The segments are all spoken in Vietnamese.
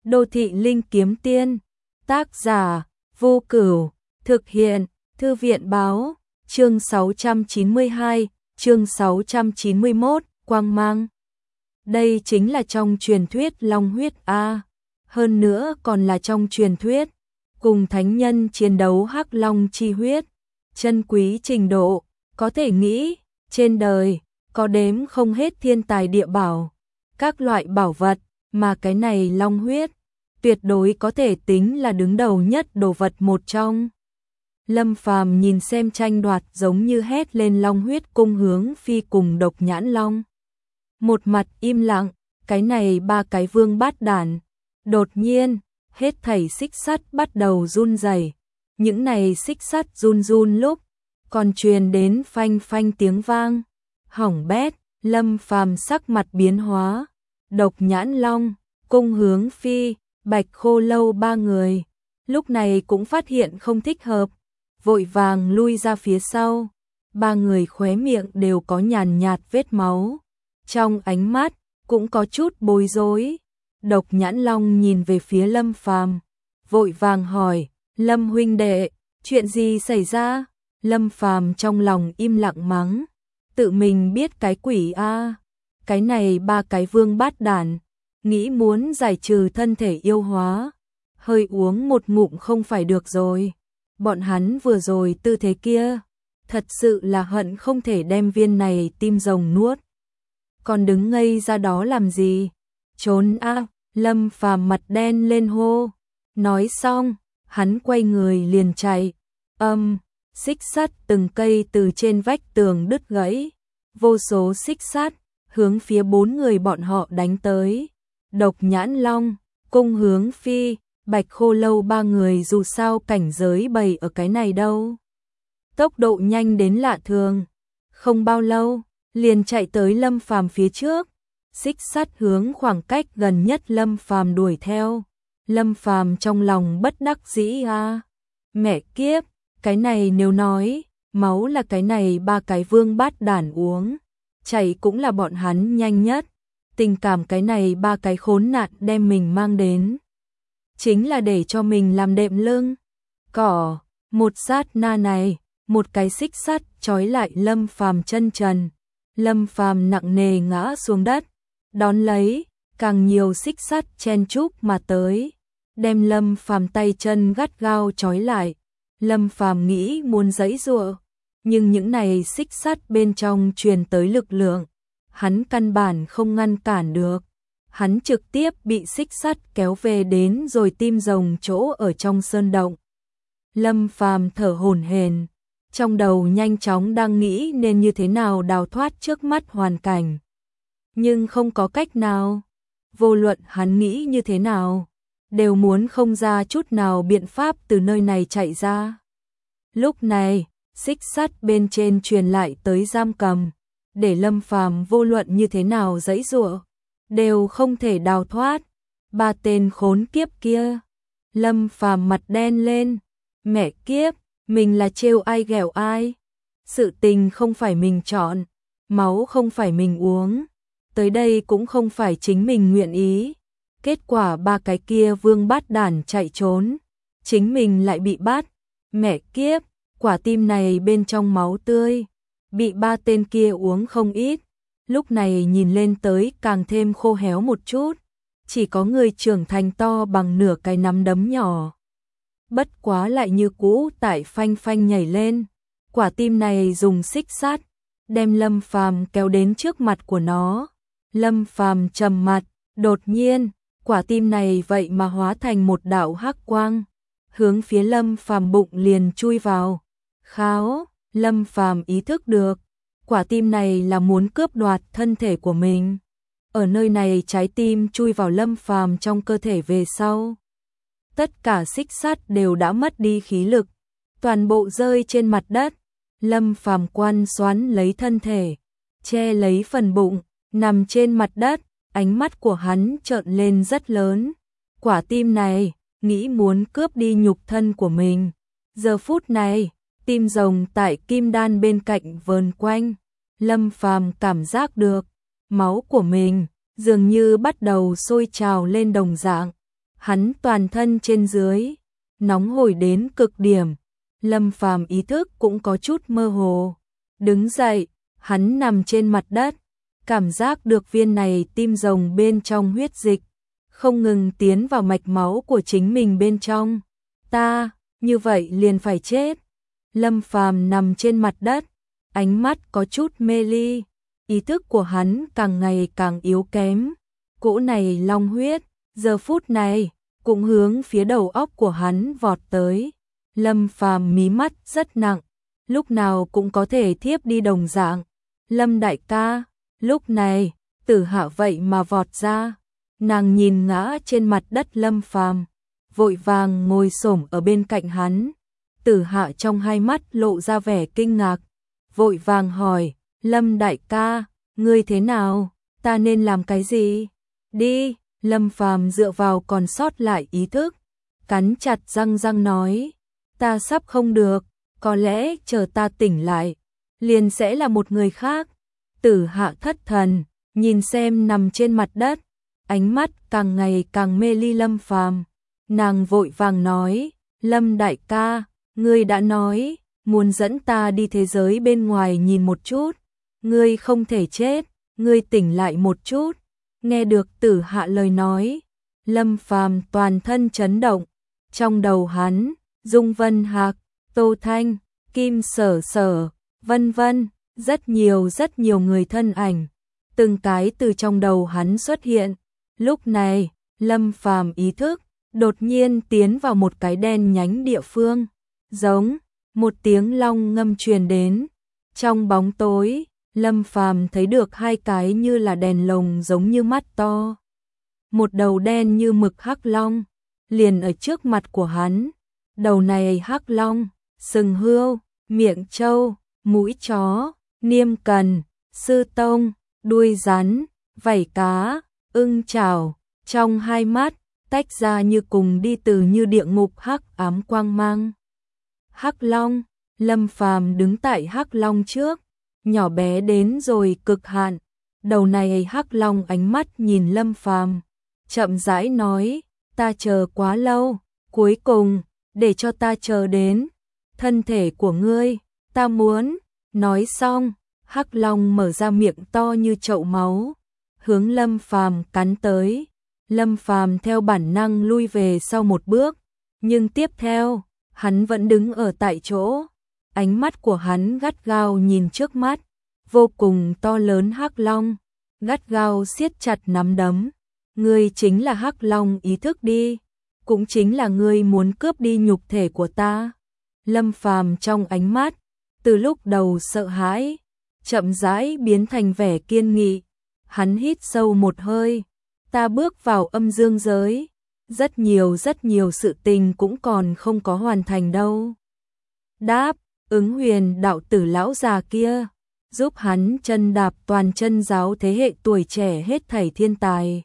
Đô thị linh kiếm tiên, tác giả Vô Cửu, thực hiện Thư viện báo, chương 692, chương 691, quang mang. Đây chính là trong truyền thuyết long huyết a, hơn nữa còn là trong truyền thuyết, cùng thánh nhân chiến đấu hắc long chi huyết, chân quý trình độ, có thể nghĩ, trên đời có đếm không hết thiên tài địa bảo, các loại bảo vật, mà cái này long huyết tuyệt đối có thể tính là đứng đầu nhất đồ vật một trong. Lâm Phàm nhìn xem tranh đoạt giống như hét lên long huyết cung hướng phi cùng Độc Nhãn Long. Một mặt im lặng, cái này ba cái vương bát đản. Đột nhiên, hết thảy xích sắt bắt đầu run rẩy. Những này xích sắt run run lúc, còn truyền đến phanh phanh tiếng vang. Hỏng bét, Lâm Phàm sắc mặt biến hóa. Độc Nhãn Long, cung hướng phi, Bạch Khô Lâu ba người, lúc này cũng phát hiện không thích hợp, vội vàng lui ra phía sau. Ba người khóe miệng đều có nhàn nhạt vết máu, trong ánh mắt cũng có chút bối rối. Độc Nhãn Long nhìn về phía Lâm Phàm, vội vàng hỏi: "Lâm huynh đệ, chuyện gì xảy ra?" Lâm Phàm trong lòng im lặng mắng: "Tự mình biết cái quỷ a, cái này ba cái vương bát đản, nghĩ muốn giải trừ thân thể yêu hóa, hơi uống một ngụm không phải được rồi. Bọn hắn vừa rồi tư thế kia, thật sự là hận không thể đem viên này tim rồng nuốt. Còn đứng ngây ra đó làm gì? Trốn a!" Lâm Phàm mặt đen lên hô. Nói xong, hắn quay người liền chạy. Xích sắt từng cây từ trên vách tường đứt gãy, vô số xích sắt hướng phía bốn người bọn họ đánh tới. Độc Nhãn Long, cung hướng phi, Bạch Khô Lâu ba người dù sao cảnh giới bày ở cái này đâu. Tốc độ nhanh đến lạ thường, không bao lâu, liền chạy tới Lâm Phàm phía trước. Xích sắt hướng khoảng cách gần nhất Lâm Phàm đuổi theo. Lâm Phàm trong lòng bất đắc dĩ a, mẹ kiếp, cái này nếu nói, máu là cái này ba cái vương bát đản uống, chạy cũng là bọn hắn nhanh nhất. Tình cảm cái này ba cái khốn nạn đem mình mang đến, chính là để cho mình làm đệm lưng. Cỏ, một sát na này, một cái xích sắt trói lại Lâm Phàm chân trần. Lâm Phàm nặng nề ngã xuống đất, đón lấy, càng nhiều xích sắt chen chúc mà tới, đem Lâm Phàm tay chân gắt gao trói lại. Lâm Phàm nghĩ muốn giãy giụa, nhưng những này xích sắt bên trong truyền tới lực lượng, hắn căn bản không ngăn cản được. Hắn trực tiếp bị xích sắt kéo về đến rồi tim rồng chỗ ở trong sơn động. Lâm Phàm thở hổn hển, trong đầu nhanh chóng đang nghĩ nên như thế nào đào thoát trước mắt hoàn cảnh. Nhưng không có cách nào, vô luận hắn nghĩ như thế nào, đều muốn không ra chút nào biện pháp từ nơi này chạy ra. Lúc này, xích sắt bên trên truyền lại tới giam cầm, để Lâm Phàm vô luận như thế nào giãy giụa, đều không thể đào thoát. Ba tên khốn kiếp kia. Lâm Phàm mặt đen lên, mẹ kiếp, mình là trêu ai ghẹo ai? Sự tình không phải mình chọn, máu không phải mình uống, tới đây cũng không phải chính mình nguyện ý. Kết quả ba cái kia vương bát đản chạy trốn, chính mình lại bị bắt. Mẹ kiếp, quả tim này bên trong máu tươi, bị ba tên kia uống không ít, lúc này nhìn lên tới càng thêm khô héo một chút, chỉ có người trưởng thành to bằng nửa cái nắm đấm nhỏ. Bất quá lại như cũ tại phanh phanh nhảy lên. Quả tim này dùng xích sắt đem Lâm Phàm kéo đến trước mặt của nó. Lâm Phàm trầm mặt, đột nhiên, quả tim này vậy mà hóa thành một đạo hắc quang, hướng phía Lâm Phàm bụng liền chui vào. Kháo, Lâm Phàm ý thức được, quả tim này là muốn cướp đoạt thân thể của mình. Ở nơi này trái tim chui vào Lâm Phàm trong cơ thể về sau, tất cả xích sắt đều đã mất đi khí lực, toàn bộ rơi trên mặt đất. Lâm Phàm quan xoắn lấy thân thể, che lấy phần bụng, nằm trên mặt đất, ánh mắt của hắn trợn lên rất lớn. Quả tim này, nghĩ muốn cướp đi nhục thân của mình. Giờ phút này, tim rồng tại kim đan bên cạnh vờn quanh. Lâm Phàm cảm giác được, máu của mình dường như bắt đầu sôi trào lên đồng dạng. hắn toàn thân trên dưới nóng hổi đến cực điểm. Lâm Phàm ý thức cũng có chút mơ hồ. Đứng dậy, hắn nằm trên mặt đất, cảm giác được viên này tim rồng bên trong huyết dịch không ngừng tiến vào mạch máu của chính mình bên trong. Ta, như vậy liền phải chết. Lâm Phàm nằm trên mặt đất, ánh mắt có chút mê ly, ý thức của hắn càng ngày càng yếu kém. Cỗ này long huyết, giờ phút này cũng hướng phía đầu óc của hắn vọt tới. Lâm Phàm mí mắt rất nặng, lúc nào cũng có thể thiếp đi đồng dạng. Lâm đại ca, lúc này, Tử Hạ vậy mà vọt ra. Nàng nhìn ngã trên mặt đất Lâm Phàm, vội vàng ngồi xổm ở bên cạnh hắn. Tử Hạ trong hai mắt lộ ra vẻ kinh ngạc, vội vàng hỏi, Lâm đại ca, ngươi thế nào, ta nên làm cái gì? Đi, Lâm Phàm dựa vào còn sót lại ý thức, cắn chặt răng nói, ta sắp không được, có lẽ chờ ta tỉnh lại, liền sẽ là một người khác. Tử Hạ thất thần, nhìn xem nằm trên mặt đất, ánh mắt càng ngày càng mê ly Lâm Phàm. Nàng vội vàng nói, Lâm đại ca, ngươi đã nói, muốn dẫn ta đi thế giới bên ngoài nhìn một chút, ngươi không thể chết, ngươi tỉnh lại một chút. Nghe được Tử Hạ lời nói, Lâm Phàm toàn thân chấn động, trong đầu hắn, Dung Vân Hạc, Tô Thanh, Kim Sở Sở, vân vân, rất nhiều người thân ảnh, từng cái từ trong đầu hắn xuất hiện. Lúc này, Lâm Phàm ý thức đột nhiên tiến vào một cái đen nhánh địa phương, giống một tiếng long ngâm truyền đến. Trong bóng tối, Lâm Phàm thấy được hai cái như là đèn lồng giống như mắt to. Một đầu đen như mực hắc long, liền ở trước mặt của hắn. Đầu này hắc long, sừng hươu, miệng trâu, mũi chó, niêm cần, sư tông, đuôi rắn, vảy cá, ưng chảo, trong hai mắt, tách ra như cùng đi từ như địa ngục hắc ám quang mang. Hắc long, Lâm Phàm đứng tại hắc long trước, nhỏ bé đến rồi cực hạn. Đầu này hắc long ánh mắt nhìn Lâm Phàm, chậm rãi nói, ta chờ quá lâu, cuối cùng, để cho ta chờ đến. Thân thể của ngươi, ta muốn. Nói xong, hắc long mở ra miệng to như chậu máu, hướng Lâm Phàm cắn tới. Lâm Phàm theo bản năng lui về sau một bước, nhưng tiếp theo, hắn vẫn đứng ở tại chỗ. Ánh mắt của hắn gắt gao nhìn trước mắt, vô cùng to lớn hắc long, gắt gao siết chặt nắm đấm. Ngươi chính là hắc long ý thức đi, cũng chính là ngươi muốn cướp đi nhục thể của ta. Lâm Phàm trong ánh mắt, từ lúc đầu sợ hãi, chậm rãi biến thành vẻ kiên nghị. Hắn hít sâu một hơi, ta bước vào âm dương giới, rất nhiều sự tình cũng còn không có hoàn thành đâu. Đáp, Ứng Huyền đạo tử lão già kia, giúp hắn chân đạp toàn chân giáo thế hệ tuổi trẻ hết thảy thiên tài.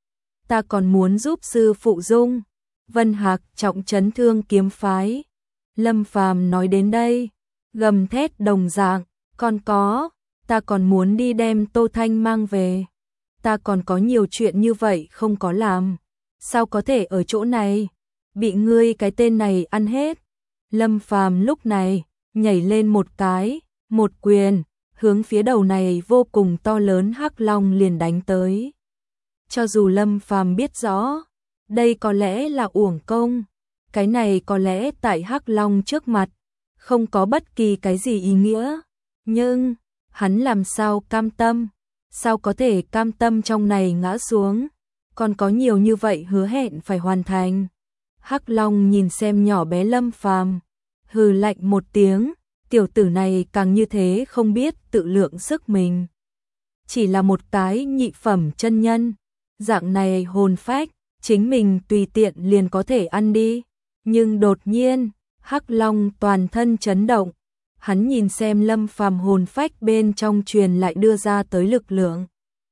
Ta còn muốn giúp sư phụ Dung Vân Hạc trọng trấn Thương kiếm phái. Lâm Phàm nói đến đây, gầm thét đồng dạng, còn có, ta còn muốn đi đem Tô Thanh mang về. Ta còn có nhiều chuyện như vậy không có làm, sao có thể ở chỗ này bị ngươi cái tên này ăn hết. Lâm Phàm lúc này nhảy lên một cái, một quyền, hướng phía đầu này vô cùng to lớn hắc long liền đánh tới. Cho dù Lâm Phàm biết rõ, đây có lẽ là uổng công, cái này có lẽ tại hắc long trước mặt, không có bất kỳ cái gì ý nghĩa, nhưng hắn làm sao cam tâm, sao có thể cam tâm trong này ngã xuống, còn có nhiều như vậy hứa hẹn phải hoàn thành. Hắc long nhìn xem nhỏ bé Lâm Phàm, hừ lạnh một tiếng, tiểu tử này càng như thế không biết tự lượng sức mình. Chỉ là một cái nhị phẩm chân nhân, dạng này hồn phách, chính mình tùy tiện liền có thể ăn đi. Nhưng đột nhiên, hắc long toàn thân chấn động, hắn nhìn xem Lâm Phàm hồn phách bên trong truyền lại đưa ra tới lực lượng.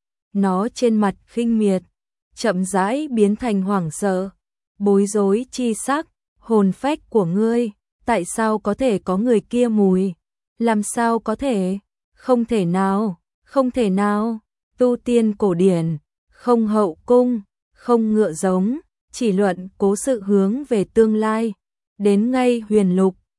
Nó trên mặt khinh miệt, chậm rãi biến thành hoảng sợ, bối rối chi sắc, hồn phách của ngươi, tại sao có thể có người kia mùi? Làm sao có thể? Không thể nào, không thể nào. Tu tiên cổ điển, không hậu cung, không ngựa giống, chỉ luận cố sự hướng về tương lai. Đến ngay huyền lục,